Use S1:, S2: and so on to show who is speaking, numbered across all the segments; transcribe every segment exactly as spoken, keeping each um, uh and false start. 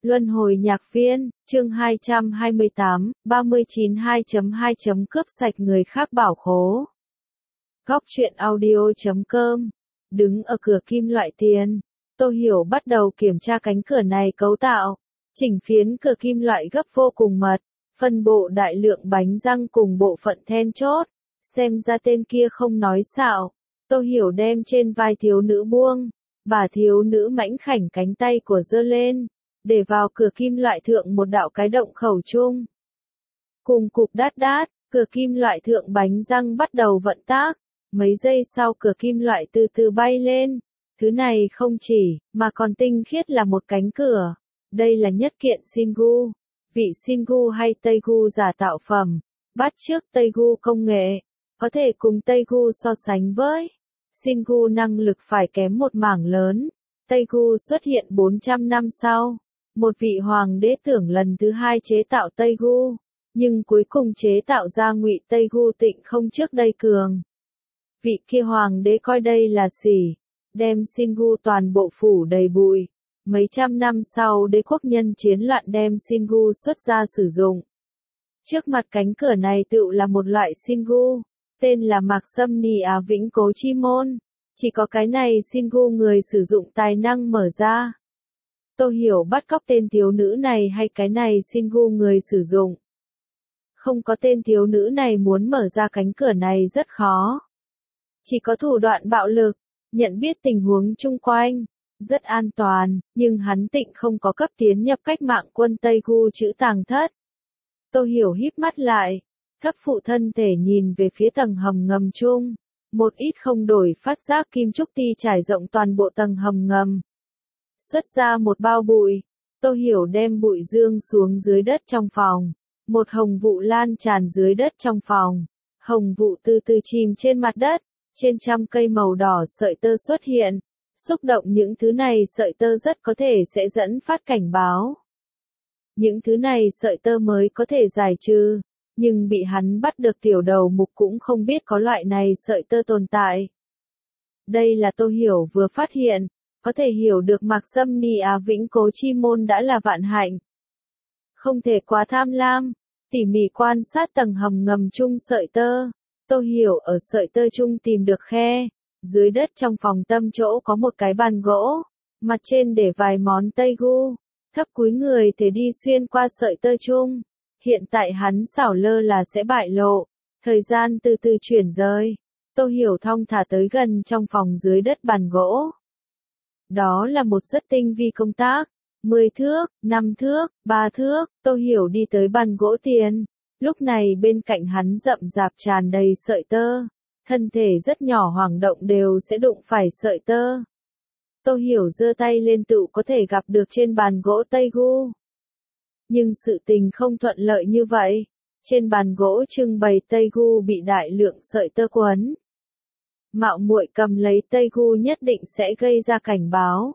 S1: Luân hồi nhạc viên, chương hai trăm hai mươi tám, ba mươi chín hai chấm hai chấm cướp sạch người khác bảo khố. Góc truyện audio chấm com. Đứng ở cửa kim loại tiền, Tô Hiểu bắt đầu kiểm tra cánh cửa này cấu tạo. Chỉnh phiến cửa kim loại gấp vô cùng mật, phân bộ đại lượng bánh răng cùng bộ phận then chốt. Xem ra tên kia không nói xạo. Tô Hiểu đem trên vai thiếu nữ buông, bà thiếu nữ mảnh khảnh cánh tay của giơ lên, để vào cửa kim loại thượng một đạo cái động khẩu chung. Cùng cục đát đát, cửa kim loại thượng bánh răng bắt đầu vận tác, mấy giây sau cửa kim loại từ từ bay lên. Thứ này không chỉ, mà còn tinh khiết là một cánh cửa. Đây là nhất kiện Singu, vị Singu hay Teigu giả tạo phẩm, bắt chước Teigu công nghệ, có thể cùng Teigu so sánh với. Singu năng lực phải kém một mảng lớn. Teigu xuất hiện bốn trăm năm sau. Một vị hoàng đế tưởng lần thứ hai chế tạo Teigu, nhưng cuối cùng chế tạo ra ngụy Teigu tịnh không trước đây cường. Vị kia hoàng đế coi đây là xỉ, đem Singu toàn bộ phủ đầy bụi. Mấy trăm năm sau đế quốc nhân chiến loạn đem Singu xuất ra sử dụng. Trước mặt cánh cửa này tựu là một loại Singu, tên là Mạc Sâm Nì Á Vĩnh Cố Chi Môn. Chỉ có cái này Singu người sử dụng tài năng mở ra. Tô Hiểu bắt cóc tên thiếu nữ này hay cái này Singu người sử dụng. Không có tên thiếu nữ này muốn mở ra cánh cửa này rất khó. Chỉ có thủ đoạn bạo lực, nhận biết tình huống chung quanh, rất an toàn, nhưng hắn tịnh không có cấp tiến nhập cách mạng quân Teigu chữ tàng thất. Tô Hiểu híp mắt lại, cấp phụ thân thể nhìn về phía tầng hầm ngầm chung, một ít không đổi phát giác kim trúc ti trải rộng toàn bộ tầng hầm ngầm. Xuất ra một bao bụi, Tô Hiểu đem bụi dương xuống dưới đất trong phòng, một hồng vụ lan tràn dưới đất trong phòng, hồng vụ từ từ chìm trên mặt đất, trên trăm cây màu đỏ sợi tơ xuất hiện, xúc động những thứ này sợi tơ rất có thể sẽ dẫn phát cảnh báo. Những thứ này sợi tơ mới có thể giải trừ, nhưng bị hắn bắt được tiểu đầu mục cũng không biết có loại này sợi tơ tồn tại. Đây là Tô Hiểu vừa phát hiện. Có thể hiểu được Mạc Sâm Nì Á Vĩnh Cố Chi Môn đã là vạn hạnh. Không thể quá tham lam, tỉ mỉ quan sát tầng hầm ngầm chung sợi tơ. Tô Hiểu ở sợi tơ chung tìm được khe, dưới đất trong phòng tâm chỗ có một cái bàn gỗ, mặt trên để vài món Teigu, thấp cúi người thể đi xuyên qua sợi tơ chung. Hiện tại hắn xảo lơ là sẽ bại lộ, thời gian từ từ chuyển rời. Tô Hiểu thong thả tới gần trong phòng dưới đất bàn gỗ. Đó là một rất tinh vi công tác, mười thước, năm thước, ba thước, Tô Hiểu đi tới bàn gỗ tiền, lúc này bên cạnh hắn rậm rạp tràn đầy sợi tơ, thân thể rất nhỏ hoảng động đều sẽ đụng phải sợi tơ. Tô Hiểu giơ tay lên tựu có thể gặp được trên bàn gỗ Teigu. Nhưng sự tình không thuận lợi như vậy, trên bàn gỗ trưng bày Teigu bị đại lượng sợi tơ quấn. Mạo muội cầm lấy Teigu nhất định sẽ gây ra cảnh báo.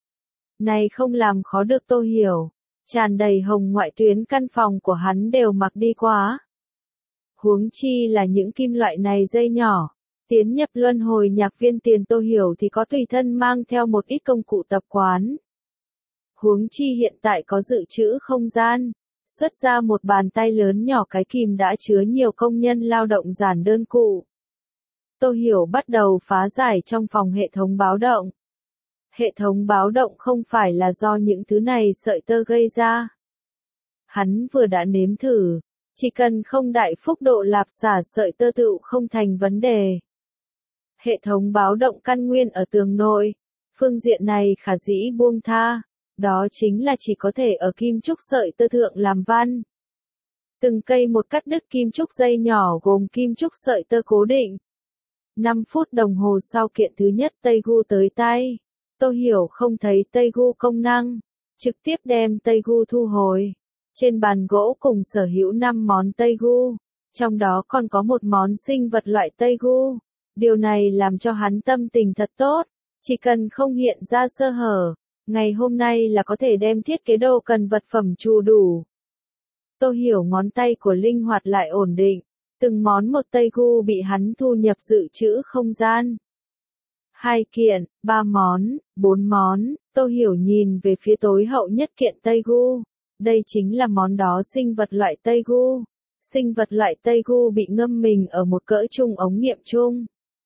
S1: Này không làm khó được Tô Hiểu, tràn đầy hồng ngoại tuyến căn phòng của hắn đều mặc đi quá. Huống chi là những kim loại này dây nhỏ, tiến nhập luân hồi nhạc viên tiền Tô Hiểu thì có tùy thân mang theo một ít công cụ tập quán. Huống chi hiện tại có dự trữ không gian, xuất ra một bàn tay lớn nhỏ cái kìm đã chứa nhiều công nhân lao động giản đơn cụ. Tô Hiểu bắt đầu phá giải trong phòng hệ thống báo động. Hệ thống báo động không phải là do những thứ này sợi tơ gây ra. Hắn vừa đã nếm thử, chỉ cần không đại phúc độ lạp xả sợi tơ tựu không thành vấn đề. Hệ thống báo động căn nguyên ở tường nội, phương diện này khả dĩ buông tha, đó chính là chỉ có thể ở kim trúc sợi tơ thượng làm văn. Từng cây một cắt đứt kim trúc dây nhỏ gồm kim trúc sợi tơ cố định. năm phút đồng hồ sau kiện thứ nhất Teigu tới tay, Tô Hiểu không thấy Teigu công năng, trực tiếp đem Teigu thu hồi. Trên bàn gỗ cùng sở hữu năm món Teigu, trong đó còn có một món sinh vật loại Teigu. Điều này làm cho hắn tâm tình thật tốt, chỉ cần không hiện ra sơ hở, ngày hôm nay là có thể đem thiết kế đồ cần vật phẩm chu đủ. Tô Hiểu ngón tay của linh hoạt lại ổn định. Từng món một Teigu bị hắn thu nhập dự trữ không gian. Hai kiện, ba món, bốn món, Tô Hiểu nhìn về phía tối hậu nhất kiện Tây Gu. Đây chính là món đó sinh vật loại Tây Gu. Sinh vật loại Tây Gu bị ngâm mình ở một cỡ chung ống nghiệm chung.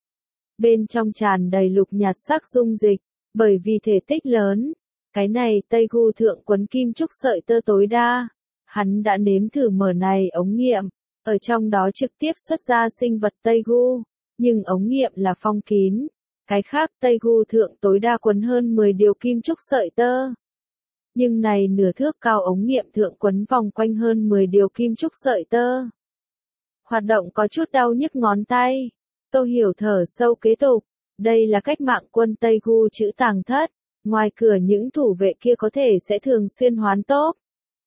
S1: Bên trong tràn đầy lục nhạt sắc dung dịch, bởi vì thể tích lớn. Cái này Tây Gu thượng quấn kim trúc sợi tơ tối đa. Hắn đã nếm thử mở này ống nghiệm, ở trong đó trực tiếp xuất ra sinh vật Tây Gu, nhưng ống nghiệm là phong kín. Cái khác Tây Gu thượng tối đa quấn hơn mười điều kim trúc sợi tơ. Nhưng này nửa thước cao ống nghiệm thượng quấn vòng quanh hơn mười điều kim trúc sợi tơ. Hoạt động có chút đau nhức ngón tay. Tô Hiểu thở sâu kế tục. Đây là cách mạng quân Tây Gu chữ tàng thất. Ngoài cửa những thủ vệ kia có thể sẽ thường xuyên hoán tốp.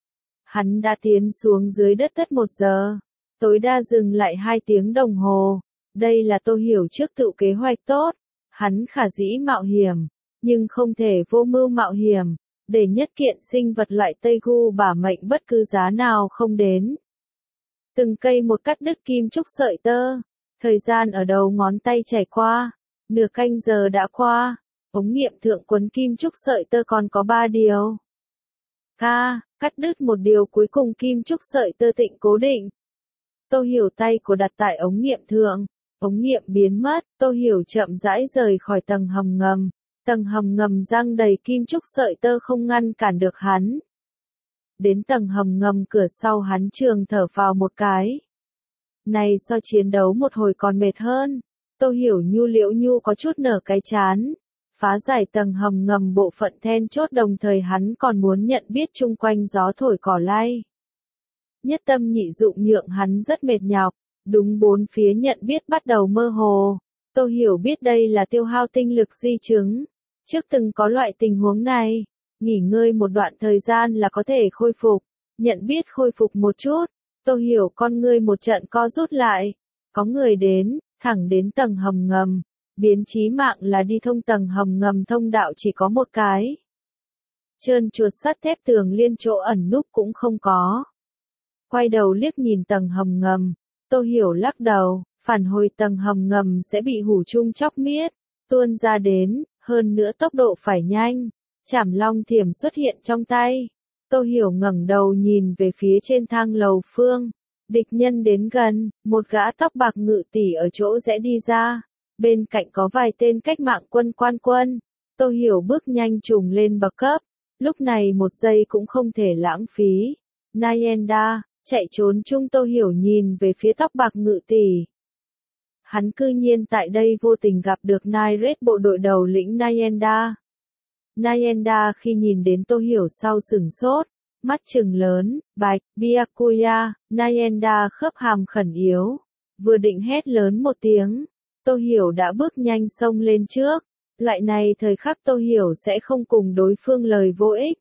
S1: Hắn đã tiến xuống dưới đất tất một giờ. Tối đa dừng lại hai tiếng đồng hồ. Đây là Tô Hiểu trước tự kế hoạch tốt. Hắn khả dĩ mạo hiểm, nhưng không thể vô mưu mạo hiểm, để nhất kiện sinh vật loại Tây Gu bả mệnh bất cứ giá nào không đến. Từng cây một cắt đứt kim trúc sợi tơ, thời gian ở đầu ngón tay chảy qua, nửa canh giờ đã qua, ống nghiệm thượng quấn kim trúc sợi tơ còn có ba điều. Ca, cắt đứt một điều cuối cùng kim trúc sợi tơ tịnh cố định. Tô Hiểu tay của đặt tại ống nghiệm thượng. Ống nghiệm biến mất, Tô Hiểu chậm rãi rời khỏi tầng hầm ngầm. Tầng hầm ngầm răng đầy kim trúc sợi tơ không ngăn cản được hắn. Đến tầng hầm ngầm cửa sau hắn trường thở vào một cái. Này so chiến đấu một hồi còn mệt hơn. Tô Hiểu nhu liễu nhu có chút nở cái chán. Phá giải tầng hầm ngầm bộ phận then chốt đồng thời hắn còn muốn nhận biết chung quanh gió thổi cỏ lay. Nhất tâm nhị dụng nhượng hắn rất mệt nhọc. Đúng bốn phía nhận biết bắt đầu mơ hồ. Tô Hiểu biết đây là tiêu hao tinh lực di chứng. Trước từng có loại tình huống này, nghỉ ngơi một đoạn thời gian là có thể khôi phục. Nhận biết khôi phục một chút, Tô Hiểu con ngươi một trận co rút lại. Có người đến, thẳng đến tầng hầm ngầm. Biến chí mạng là đi thông tầng hầm ngầm thông đạo chỉ có một cái. Trơn chuột sắt thép tường liên chỗ ẩn núp cũng không có. Quay đầu liếc nhìn tầng hầm ngầm. Tô Hiểu lắc đầu, phản hồi tầng hầm ngầm sẽ bị hủ chung chóc miết, tuôn ra đến, hơn nữa tốc độ phải nhanh. Chảm long thiểm xuất hiện trong tay. Tô Hiểu ngẩng đầu nhìn về phía trên thang lầu phương. Địch nhân đến gần, một gã tóc bạc ngự tỷ ở chỗ rẽ đi ra. Bên cạnh có vài tên cách mạng quân quan quân. Tô Hiểu bước nhanh trùng lên bậc cấp. Lúc này một giây cũng không thể lãng phí. Nayenda. Chạy trốn chung Tô Hiểu nhìn về phía tóc bạc ngự tỷ. Hắn cư nhiên tại đây vô tình gặp được Nairet bộ đội đầu lĩnh Nayenda. Nayenda khi nhìn đến Tô Hiểu sau sửng sốt, mắt trừng lớn, bạch, Byakuya, Nayenda khớp hàm khẩn yếu. Vừa định hét lớn một tiếng, Tô Hiểu đã bước nhanh xông lên trước. Loại này thời khắc Tô Hiểu sẽ không cùng đối phương lời vô ích.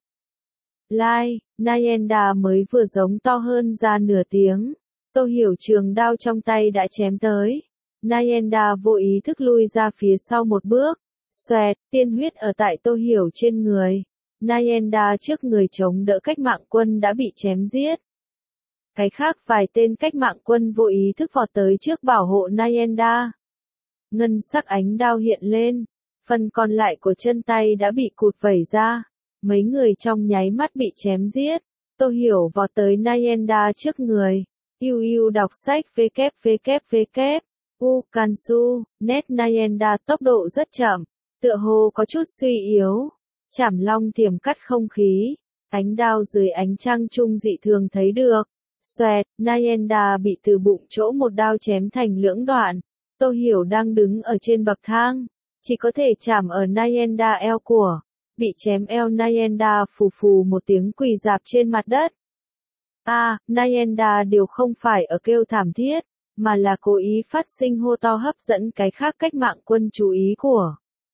S1: Lai, Nayenda mới vừa giống to hơn ra nửa tiếng. Tô Hiểu trường đao trong tay đã chém tới. Nayenda vô ý thức lui ra phía sau một bước. Xoẹt, tiên huyết ở tại Tô Hiểu trên người. Nayenda trước người chống đỡ cách mạng quân đã bị chém giết. Cái khác vài tên cách mạng quân vô ý thức vọt tới trước bảo hộ Nayenda. Ngân sắc ánh đao hiện lên. Phần còn lại của chân tay đã bị cụt vẩy ra. Mấy người trong nháy mắt bị chém giết. Tô Hiểu vọt tới Nayenda trước người. Yêu yêu đọc sách www. U Kansu, net Nayenda tốc độ rất chậm. Tựa hồ có chút suy yếu. Chảm long thiểm cắt không khí. Ánh đao dưới ánh trăng trung dị thường thấy được. Xoẹt, Nayenda bị từ bụng chỗ một đao chém thành lưỡng đoạn. Tô Hiểu đang đứng ở trên bậc thang. Chỉ có thể chạm ở Nayenda eo của. Bị chém eo Nayenda phù phù một tiếng quỳ dạp trên mặt đất. A, à, Nayenda đều không phải ở kêu thảm thiết, mà là cố ý phát sinh hô to hấp dẫn cái khác cách mạng quân chú ý của.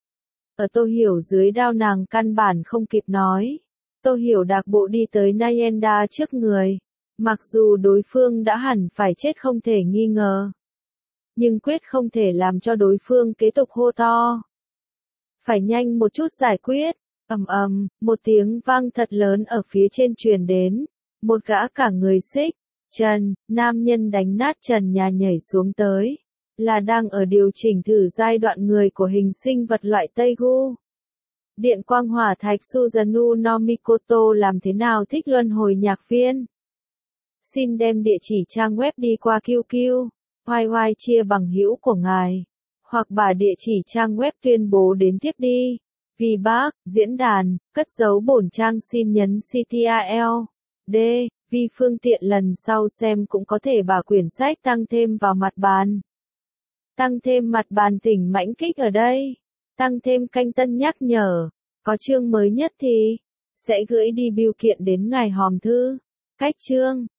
S1: Ở Tô Hiểu dưới đao nàng căn bản không kịp nói. Tô Hiểu đạc bộ đi tới Nayenda trước người. Mặc dù đối phương đã hẳn phải chết không thể nghi ngờ. Nhưng quyết không thể làm cho đối phương kế tục hô to. Phải nhanh một chút giải quyết. Ầm ầm, một tiếng vang thật lớn ở phía trên truyền đến. Một gã cả người xích, trần, nam nhân đánh nát trần nhà nhảy xuống tới. Là đang ở điều chỉnh thử giai đoạn người của hình sinh vật loại Tây Gu. Điện quang hỏa thạch Suzanu no Mikoto làm thế nào thích luân hồi nhạc viên? Xin đem địa chỉ trang web đi qua quy quy, hoài hoài chia bằng hữu của ngài. Hoặc bà địa chỉ trang web tuyên bố đến tiếp đi. Vì bác, diễn đàn, cất dấu bổn trang xin nhấn xê tê rờ lờ. D. Vì phương tiện lần sau xem cũng có thể bà quyển sách tăng thêm vào mặt bàn. Tăng thêm mặt bàn tỉnh mãnh kích ở đây. Tăng thêm canh tân nhắc nhở. Có chương mới nhất thì sẽ gửi đi bưu kiện đến ngài hòm thư. Cách chương